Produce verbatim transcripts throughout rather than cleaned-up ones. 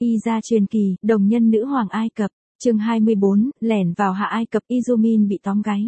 Y gia truyền kỳ, đồng nhân nữ hoàng Ai Cập, chương hai mươi bốn, lẻn vào Hạ Ai Cập, Izumin bị tóm gáy.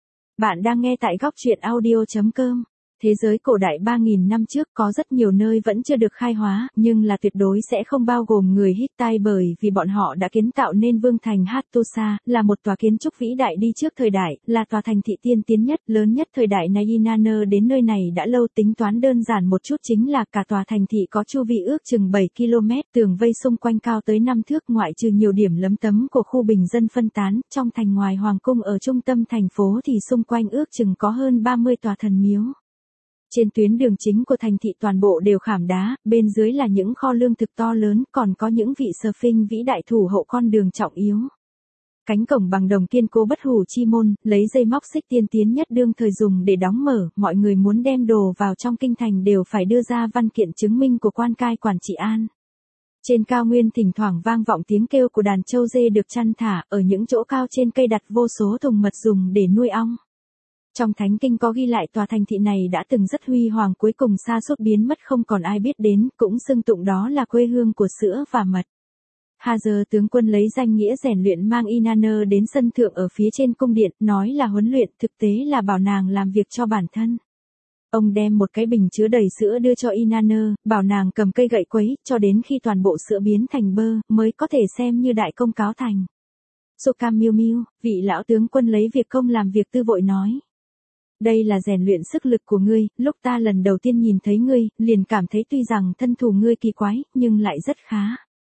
Bạn đang nghe tại góc truyện audio chấm com. Thế giới cổ đại ba nghìn năm trước có rất nhiều nơi vẫn chưa được khai hóa, nhưng là tuyệt đối sẽ không bao gồm người Hittite bởi vì bọn họ đã kiến tạo nên vương thành Hattusa, là một tòa kiến trúc vĩ đại đi trước thời đại, là tòa thành thị tiên tiến nhất, lớn nhất thời đại này. Inanna đến nơi này đã lâu, tính toán đơn giản một chút chính là cả tòa thành thị có chu vi ước chừng bảy ki lô mét, tường vây xung quanh cao tới năm thước, ngoại trừ nhiều điểm lấm tấm của khu bình dân phân tán, trong thành ngoài hoàng cung ở trung tâm thành phố thì xung quanh ước chừng có hơn ba mươi tòa thần miếu. Trên tuyến đường chính của thành thị toàn bộ đều khảm đá, bên dưới là những kho lương thực to lớn, còn có những vị Sphinx vĩ đại thủ hộ con đường trọng yếu. Cánh cổng bằng đồng kiên cố bất hủ chi môn, lấy dây móc xích tiên tiến nhất đương thời dùng để đóng mở, mọi người muốn đem đồ vào trong kinh thành đều phải đưa ra văn kiện chứng minh của quan cai quản trị an. Trên cao nguyên thỉnh thoảng vang vọng tiếng kêu của đàn trâu dê được chăn thả, ở những chỗ cao trên cây đặt vô số thùng mật dùng để nuôi ong. Trong thánh kinh có ghi lại tòa thành thị này đã từng rất huy hoàng, cuối cùng sa sút biến mất không còn ai biết đến, cũng xưng tụng đó là quê hương của sữa và mật. Hazer tướng quân lấy danh nghĩa rèn luyện mang Inanna đến sân thượng ở phía trên cung điện, nói là huấn luyện, thực tế là bảo nàng làm việc cho bản thân. Ông đem một cái bình chứa đầy sữa đưa cho Inanna, bảo nàng cầm cây gậy quấy, cho đến khi toàn bộ sữa biến thành bơ, mới có thể xem như đại công cáo thành. Sokam Miu Miu, vị lão tướng quân lấy việc công làm việc tư vội nói. Đây là rèn luyện sức lực của ngươi, lúc ta lần đầu tiên nhìn thấy ngươi, liền cảm thấy tuy rằng thân thủ ngươi kỳ quái, nhưng lại rất khá.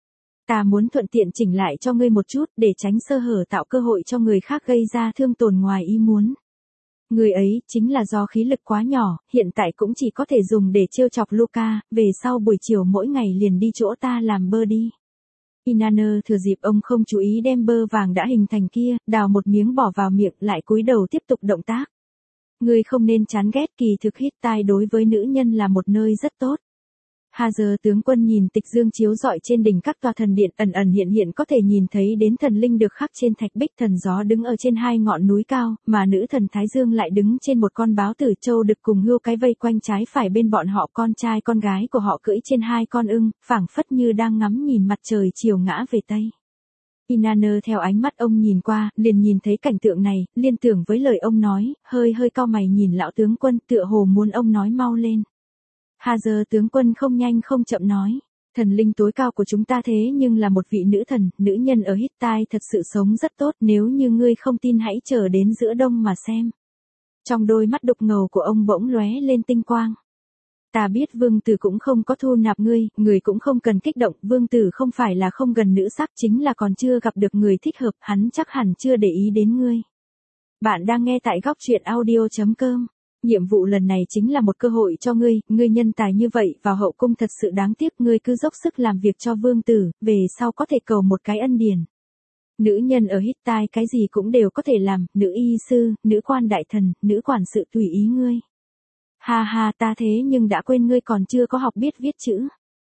Ta muốn thuận tiện chỉnh lại cho ngươi một chút, để tránh sơ hở tạo cơ hội cho người khác gây ra thương tổn ngoài ý muốn. Người ấy, chính là do khí lực quá nhỏ, hiện tại cũng chỉ có thể dùng để trêu chọc Luca, về sau buổi chiều mỗi ngày liền đi chỗ ta làm bơ đi. Inanna thừa dịp ông không chú ý đem bơ vàng đã hình thành kia, đào một miếng bỏ vào miệng, lại cúi đầu tiếp tục động tác. Ngươi không nên chán ghét, kỳ thực Hittite đối với nữ nhân là một nơi rất tốt. Hazer tướng quân nhìn tịch dương chiếu rọi trên đỉnh các tòa thần điện, ẩn ẩn hiện hiện có thể nhìn thấy đến thần linh được khắc trên thạch bích. Thần gió đứng ở trên hai ngọn núi cao, mà nữ thần Thái Dương lại đứng trên một con báo tử châu đực cùng hươu cái vây quanh trái phải bên bọn họ, con trai con gái của họ cưỡi trên hai con ưng, phảng phất như đang ngắm nhìn mặt trời chiều ngã về tây. Inanna theo ánh mắt ông nhìn qua, liền nhìn thấy cảnh tượng này, liên tưởng với lời ông nói, hơi hơi cau mày nhìn lão tướng quân, tựa hồ muốn ông nói mau lên. Hazer tướng quân không nhanh không chậm nói, thần linh tối cao của chúng ta thế nhưng là một vị nữ thần, nữ nhân ở Hittite thật sự sống rất tốt, nếu như ngươi không tin hãy chờ đến giữa đông mà xem. Trong đôi mắt đục ngầu của ông bỗng lóe lên tinh quang. Ta biết vương tử cũng không có thu nạp ngươi, người cũng không cần kích động, vương tử không phải là không gần nữ sắc, chính là còn chưa gặp được người thích hợp, hắn chắc hẳn chưa để ý đến ngươi. Bạn đang nghe tại góc truyện audio chấm com. Nhiệm vụ lần này chính là một cơ hội cho ngươi, ngươi nhân tài như vậy, vào hậu cung thật sự đáng tiếc, ngươi cứ dốc sức làm việc cho vương tử, về sau có thể cầu một cái ân điển. Nữ nhân ở Hittite cái gì cũng đều có thể làm, nữ y sư, nữ quan đại thần, nữ quản sự tùy ý ngươi. Ha ha, ta thế nhưng đã quên ngươi còn chưa có học biết viết chữ.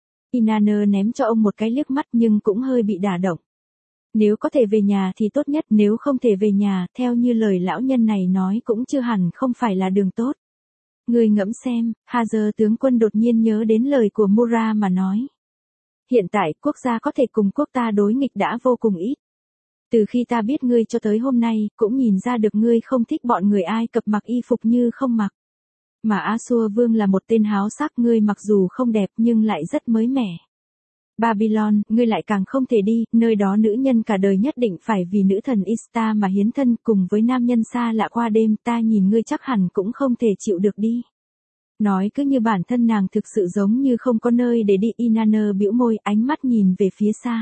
Inanna ném cho ông một cái liếc mắt nhưng cũng hơi bị đả động. Nếu có thể về nhà thì tốt nhất, nếu không thể về nhà, theo như lời lão nhân này nói cũng chưa hẳn không phải là đường tốt. Ngươi ngẫm xem, Hazer tướng quân đột nhiên nhớ đến lời của Mura mà nói. Hiện tại quốc gia có thể cùng quốc ta đối nghịch đã vô cùng ít. Từ khi ta biết ngươi cho tới hôm nay, cũng nhìn ra được ngươi không thích bọn người Ai Cập mặc y phục như không mặc. Mà Asur vương là một tên háo sắc, ngươi mặc dù không đẹp nhưng lại rất mới mẻ. Babylon, ngươi lại càng không thể đi, nơi đó nữ nhân cả đời nhất định phải vì nữ thần Ishtar mà hiến thân, cùng với nam nhân xa lạ qua đêm, ta nhìn ngươi chắc hẳn cũng không thể chịu được đi. Nói cứ như bản thân nàng thực sự giống như không có nơi để đi. Inanna bĩu môi, ánh mắt nhìn về phía xa.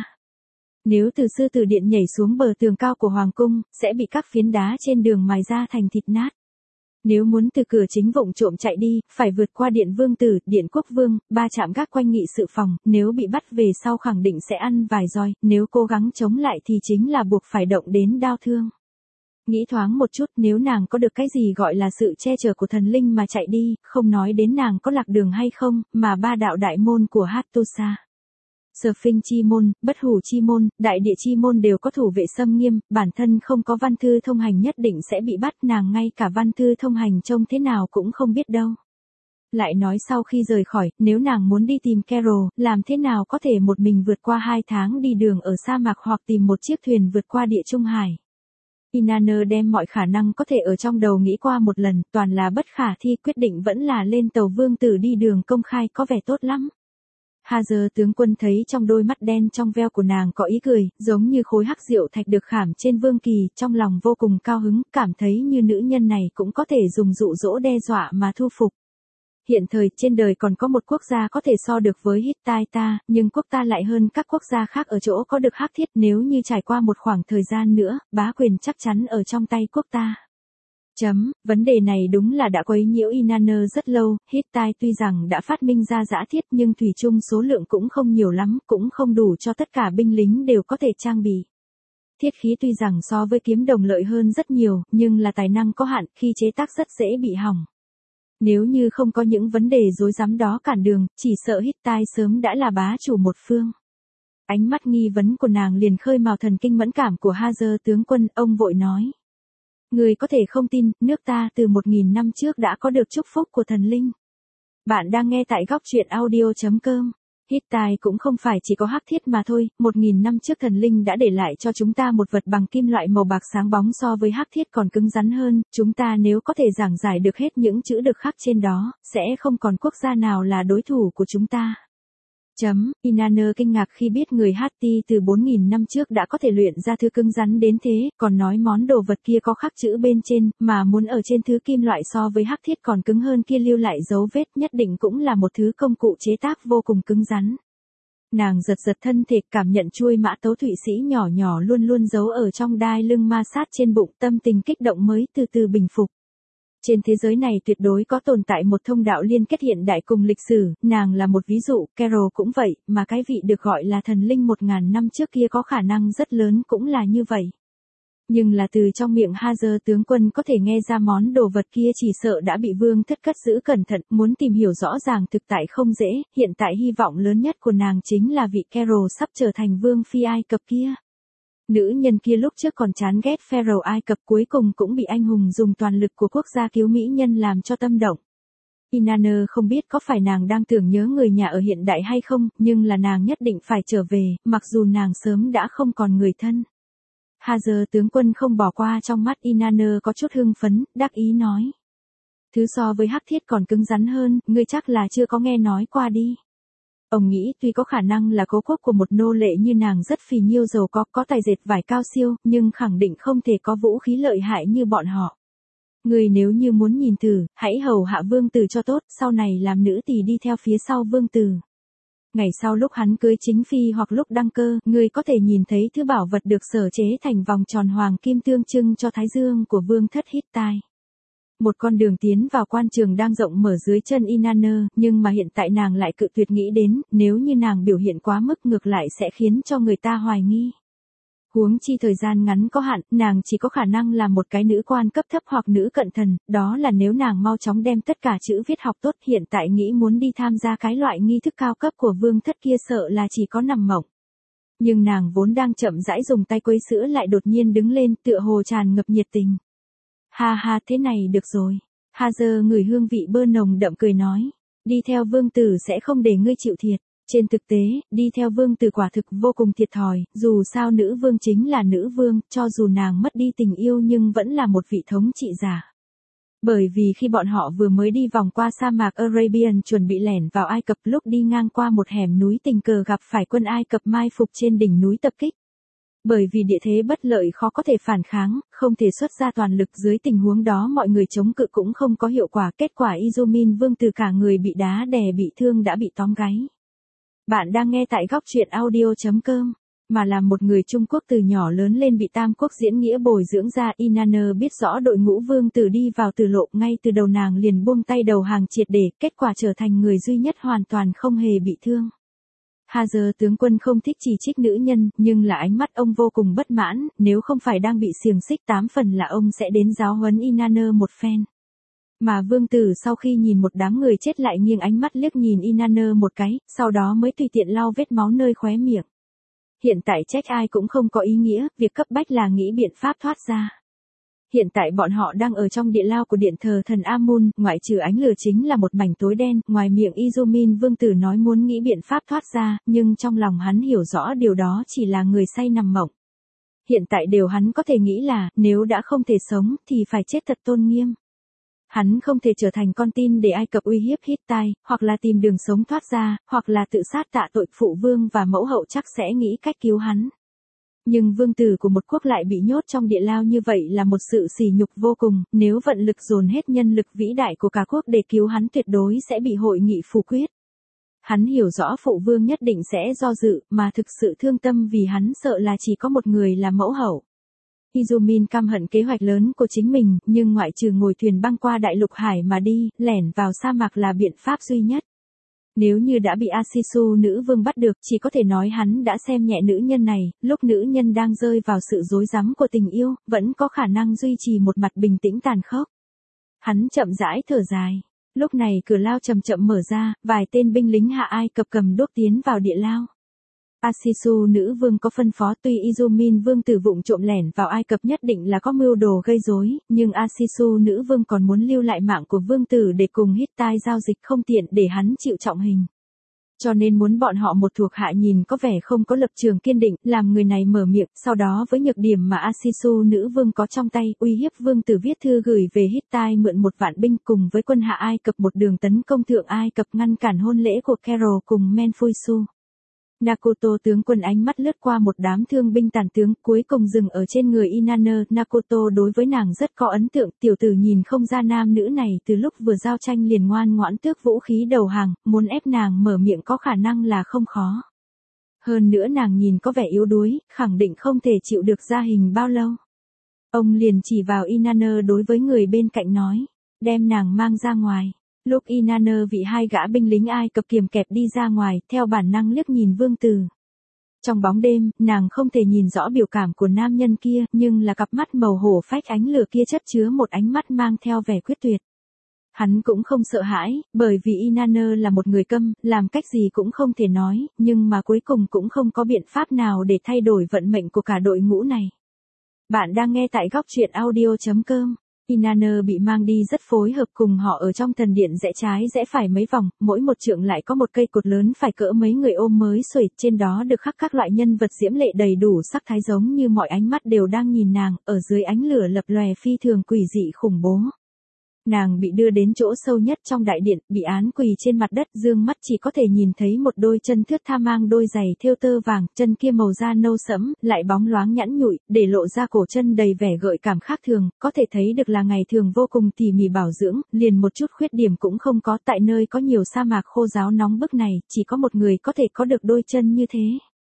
Nếu từ sư tử điện nhảy xuống bờ tường cao của hoàng cung, sẽ bị các phiến đá trên đường mài ra thành thịt nát. Nếu muốn từ cửa chính vụng trộm chạy đi, phải vượt qua điện vương tử, điện quốc vương, ba trạm gác quanh nghị sự phòng, nếu bị bắt về sau khẳng định sẽ ăn vài roi, nếu cố gắng chống lại thì chính là buộc phải động đến đao thương. Nghĩ thoáng một chút, nếu nàng có được cái gì gọi là sự che chở của thần linh mà chạy đi, không nói đến nàng có lạc đường hay không, mà ba đạo đại môn của Hattusa. Sphinx chi môn, bất hủ chi môn, đại địa chi môn đều có thủ vệ xâm nghiêm, bản thân không có văn thư thông hành nhất định sẽ bị bắt, nàng ngay cả văn thư thông hành trông thế nào cũng không biết đâu. lại nói sau khi rời khỏi, nếu nàng muốn đi tìm Carol, làm thế nào có thể một mình vượt qua hai tháng đi đường ở sa mạc hoặc tìm một chiếc thuyền vượt qua địa Trung Hải. Inanna đem mọi khả năng có thể ở trong đầu nghĩ qua một lần, toàn là bất khả thi, quyết định vẫn là lên tàu vương tử đi đường công khai có vẻ tốt lắm. Hazer tướng quân thấy trong đôi mắt đen trong veo của nàng có ý cười, giống như khối hắc diệu thạch được khảm trên vương kỳ, trong lòng vô cùng cao hứng, cảm thấy như nữ nhân này cũng có thể dùng dụ dỗ đe dọa mà thu phục. Hiện thời trên đời còn có một quốc gia có thể so được với Hittite, nhưng quốc ta lại hơn các quốc gia khác ở chỗ có được hắc thiết, nếu như trải qua một khoảng thời gian nữa, bá quyền chắc chắn ở trong tay quốc ta. Chấm, vấn đề này đúng là đã quấy nhiễu Inanna rất lâu, Hittite tuy rằng đã phát minh ra dã thiết nhưng thủy chung số lượng cũng không nhiều lắm, cũng không đủ cho tất cả binh lính đều có thể trang bị. Thiết khí tuy rằng so với kiếm đồng lợi hơn rất nhiều, nhưng là tài năng có hạn, khi chế tác rất dễ bị hỏng. Nếu như không có những vấn đề rối rắm đó cản đường, chỉ sợ Hittite sớm đã là bá chủ một phương. Ánh mắt nghi vấn của nàng liền khơi mào thần kinh mẫn cảm của Hazer tướng quân, ông vội nói. Người có thể không tin, nước ta từ một nghìn năm trước đã có được chúc phúc của thần linh. Bạn đang nghe tại góc truyện audio chấm com. Hittite cũng không phải chỉ có hắc thiết mà thôi, một nghìn năm trước thần linh đã để lại cho chúng ta một vật bằng kim loại màu bạc sáng bóng so với hắc thiết còn cứng rắn hơn, chúng ta nếu có thể giảng giải được hết những chữ được khắc trên đó, sẽ không còn quốc gia nào là đối thủ của chúng ta. Chấm, Inanna kinh ngạc khi biết người Hatti từ bốn nghìn năm trước đã có thể luyện ra thứ cứng rắn đến thế, còn nói món đồ vật kia có khắc chữ bên trên, mà muốn ở trên thứ kim loại so với hắc thiết còn cứng hơn kia lưu lại dấu vết nhất định cũng là một thứ công cụ chế tác vô cùng cứng rắn. Nàng giật giật thân thể, cảm nhận chuôi mã tấu Thụy Sĩ nhỏ nhỏ luôn luôn giấu ở trong đai lưng ma sát trên bụng, tâm tình kích động mới từ từ bình phục. Trên thế giới này tuyệt đối có tồn tại một thông đạo liên kết hiện đại cùng lịch sử, nàng là một ví dụ, Carol cũng vậy, mà cái vị được gọi là thần linh một ngàn năm trước kia có khả năng rất lớn cũng là như vậy. Nhưng là từ trong miệng Hazer tướng quân có thể nghe ra món đồ vật kia chỉ sợ đã bị vương thất cất giữ cẩn thận, muốn tìm hiểu rõ ràng thực tại không dễ, hiện tại hy vọng lớn nhất của nàng chính là vị Carol sắp trở thành vương phi Ai Cập kia. Nữ nhân kia lúc trước còn chán ghét Pharaoh Ai Cập, cuối cùng cũng bị anh hùng dùng toàn lực của quốc gia cứu mỹ nhân làm cho tâm động. Inanna không biết có phải nàng đang tưởng nhớ người nhà ở hiện đại hay không, nhưng là nàng nhất định phải trở về, mặc dù nàng sớm đã không còn người thân. Hazer tướng quân không bỏ qua, trong mắt Inanna có chút hưng phấn, đắc ý nói. Thứ so với hắc thiết còn cứng rắn hơn, ngươi chắc là chưa có nghe nói qua đi. Ông nghĩ tuy có khả năng là cố quốc của một nô lệ như nàng rất phì nhiêu giàu có, có tài dệt vải cao siêu, nhưng khẳng định không thể có vũ khí lợi hại như bọn họ. Người nếu như muốn nhìn thử, hãy hầu hạ vương tử cho tốt, sau này làm nữ tỳ đi theo phía sau vương tử. Ngày sau lúc hắn cưới chính phi hoặc lúc đăng cơ, người có thể nhìn thấy thứ bảo vật được sở chế thành vòng tròn hoàng kim tượng trưng cho thái dương của vương thất Hittite. Một con đường tiến vào quan trường đang rộng mở dưới chân Inanna, nhưng mà hiện tại nàng lại cự tuyệt nghĩ đến, nếu như nàng biểu hiện quá mức ngược lại sẽ khiến cho người ta hoài nghi. Huống chi thời gian ngắn có hạn, nàng chỉ có khả năng là một cái nữ quan cấp thấp hoặc nữ cận thần, đó là nếu nàng mau chóng đem tất cả chữ viết học tốt, hiện tại nghĩ muốn đi tham gia cái loại nghi thức cao cấp của vương thất kia sợ là chỉ có nằm mộng. Nhưng nàng vốn đang chậm rãi dùng tay quấy sữa lại đột nhiên đứng lên, tựa hồ tràn ngập nhiệt tình. Ha ha, thế này được rồi. Hazer ngửi hương vị bơ nồng đậm cười nói. Đi theo vương tử sẽ không để ngươi chịu thiệt. Trên thực tế, đi theo vương tử quả thực vô cùng thiệt thòi, dù sao nữ vương chính là nữ vương, cho dù nàng mất đi tình yêu nhưng vẫn là một vị thống trị giả. Bởi vì khi bọn họ vừa mới đi vòng qua sa mạc Arabian chuẩn bị lẻn vào Ai Cập, lúc đi ngang qua một hẻm núi tình cờ gặp phải quân Ai Cập mai phục trên đỉnh núi tập kích. Bởi vì địa thế bất lợi khó có thể phản kháng, không thể xuất ra toàn lực, dưới tình huống đó mọi người chống cự cũng không có hiệu quả, kết quả Izumin vương tử cả người bị đá đè bị thương đã bị tóm gáy. Bạn đang nghe tại góc truyện audio chấm com, mà là một người Trung Quốc từ nhỏ lớn lên bị Tam Quốc diễn nghĩa bồi dưỡng ra, Inanna biết rõ đội ngũ vương tử đi vào tử lộ, ngay từ đầu nàng liền buông tay đầu hàng triệt để, kết quả trở thành người duy nhất hoàn toàn không hề bị thương. Hazer tướng quân không thích chỉ trích nữ nhân, nhưng là ánh mắt ông vô cùng bất mãn, nếu không phải đang bị xiềng xích tám phần là ông sẽ đến giáo huấn Inanna một phen. Mà vương tử sau khi nhìn một đám người chết lại nghiêng ánh mắt liếc nhìn Inanna một cái, sau đó mới tùy tiện lau vết máu nơi khóe miệng. Hiện tại trách ai cũng không có ý nghĩa, việc cấp bách là nghĩ biện pháp thoát ra. Hiện tại bọn họ đang ở trong địa lao của điện thờ thần Amun, ngoại trừ ánh lửa chính là một mảnh tối đen, ngoài miệng Izumin vương tử nói muốn nghĩ biện pháp thoát ra, nhưng trong lòng hắn hiểu rõ điều đó chỉ là người say nằm mộng. Hiện tại điều hắn có thể nghĩ là, nếu đã không thể sống, thì phải chết thật tôn nghiêm. Hắn không thể trở thành con tin để Ai Cập uy hiếp Hittite, hoặc là tìm đường sống thoát ra, hoặc là tự sát tạ tội, phụ vương và mẫu hậu chắc sẽ nghĩ cách cứu hắn. Nhưng vương tử của một quốc lại bị nhốt trong địa lao như vậy là một sự sỉ nhục vô cùng, nếu vận lực dồn hết nhân lực vĩ đại của cả quốc để cứu hắn tuyệt đối sẽ bị hội nghị phủ quyết. Hắn hiểu rõ phụ vương nhất định sẽ do dự, mà thực sự thương tâm vì hắn sợ là chỉ có một người là mẫu hậu. Izumin căm hận kế hoạch lớn của chính mình, nhưng ngoại trừ ngồi thuyền băng qua đại lục hải mà đi, lẻn vào sa mạc là biện pháp duy nhất. Nếu như đã bị Asisu nữ vương bắt được, chỉ có thể nói hắn đã xem nhẹ nữ nhân này, lúc nữ nhân đang rơi vào sự rối rắm của tình yêu, vẫn có khả năng duy trì một mặt bình tĩnh tàn khốc. Hắn chậm rãi thở dài. Lúc này cửa lao chậm chậm mở ra, vài tên binh lính Hạ Ai Cập cầm đuốc tiến vào địa lao. Asisu nữ vương có phân phó, tuy Izumin vương tử vụng trộm lẻn vào Ai Cập nhất định là có mưu đồ gây rối, nhưng Asisu nữ vương còn muốn lưu lại mạng của vương tử để cùng Hittite giao dịch, không tiện để hắn chịu trọng hình. Cho nên muốn bọn họ một thuộc hạ nhìn có vẻ không có lập trường kiên định, làm người này mở miệng, sau đó với nhược điểm mà Asisu nữ vương có trong tay, uy hiếp vương tử viết thư gửi về Hittite mượn một vạn binh cùng với quân Hạ Ai Cập một đường tấn công thượng Ai Cập, ngăn cản hôn lễ của Kero cùng Menfuisu. Nakoto tướng quân ánh mắt lướt qua một đám thương binh tàn tướng, cuối cùng dừng ở trên người Inanna. Nakoto đối với nàng rất có ấn tượng, tiểu tử nhìn không ra nam nữ này từ lúc vừa giao tranh liền ngoan ngoãn tước vũ khí đầu hàng, muốn ép nàng mở miệng có khả năng là không khó. Hơn nữa nàng nhìn có vẻ yếu đuối, khẳng định không thể chịu được gia hình bao lâu. Ông liền chỉ vào Inanna đối với người bên cạnh nói, đem nàng mang ra ngoài. Lúc Inanna bị hai gã binh lính Ai Cập kiềm kẹp đi ra ngoài, theo bản năng liếc nhìn vương tử. Trong bóng đêm, nàng không thể nhìn rõ biểu cảm của nam nhân kia, nhưng là cặp mắt màu hổ phách ánh lửa kia chất chứa một ánh mắt mang theo vẻ quyết tuyệt. Hắn cũng không sợ hãi, bởi vì Inanna là một người câm, làm cách gì cũng không thể nói, nhưng mà cuối cùng cũng không có biện pháp nào để thay đổi vận mệnh của cả đội ngũ này. Bạn đang nghe tại góc truyện audio chấm com. Inanna bị mang đi rất phối hợp cùng họ ở trong thần điện, rẽ trái rẽ phải mấy vòng, mỗi một trượng lại có một cây cột lớn phải cỡ mấy người ôm mới xuể, trên đó được khắc các loại nhân vật diễm lệ đầy đủ sắc thái, giống như mọi ánh mắt đều đang nhìn nàng, ở dưới ánh lửa lập lòe phi thường quỷ dị khủng bố. Nàng bị đưa đến chỗ sâu nhất trong đại điện, bị án quỳ trên mặt đất, dương mắt chỉ có thể nhìn thấy một đôi chân thướt tha mang đôi giày thêu tơ vàng, chân kia màu da nâu sẫm, lại bóng loáng nhẵn nhụi, để lộ ra cổ chân đầy vẻ gợi cảm khác thường, có thể thấy được là ngày thường vô cùng tỉ mỉ bảo dưỡng, liền một chút khuyết điểm cũng không có. Tại nơi có nhiều sa mạc khô ráo nóng bức này, chỉ có một người có thể có được đôi chân như thế.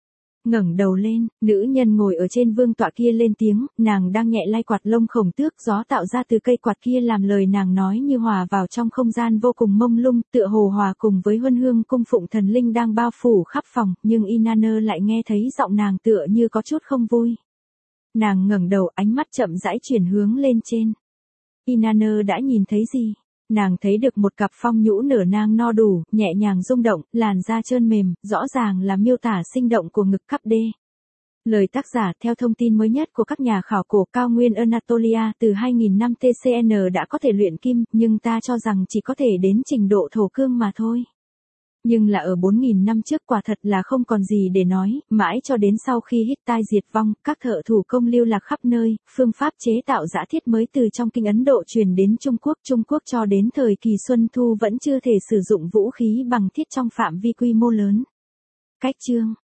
Ngẩng đầu lên, nữ nhân ngồi ở trên vương tọa kia lên tiếng, nàng đang nhẹ lay quạt lông khổng tước, gió tạo ra từ cây quạt kia làm lời nàng nói như hòa vào trong không gian vô cùng mông lung, tựa hồ hòa cùng với huân hương cung phụng thần linh đang bao phủ khắp phòng, nhưng Inanna lại nghe thấy giọng nàng tựa như có chút không vui. Nàng ngẩng đầu, ánh mắt chậm rãi chuyển hướng lên trên. Inanna đã nhìn thấy gì? Nàng thấy được một cặp phong nhũ nở nang no đủ, nhẹ nhàng rung động, làn da trơn mềm, rõ ràng là miêu tả sinh động của ngực cắp đê. Lời tác giả theo thông tin mới nhất của các nhà khảo cổ cao nguyên Anatolia, từ hai nghìn năm T C N đã có thể luyện kim, nhưng ta cho rằng chỉ có thể đến trình độ thổ cương mà thôi. Nhưng là ở bốn nghìn năm trước quả thật là không còn gì để nói, mãi cho đến sau khi Hittite diệt vong, các thợ thủ công lưu lạc khắp nơi, phương pháp chế tạo giã thiết mới từ trong kinh Ấn Độ truyền đến Trung Quốc. Trung Quốc cho đến thời kỳ Xuân Thu vẫn chưa thể sử dụng vũ khí bằng thiết trong phạm vi quy mô lớn. Cách chương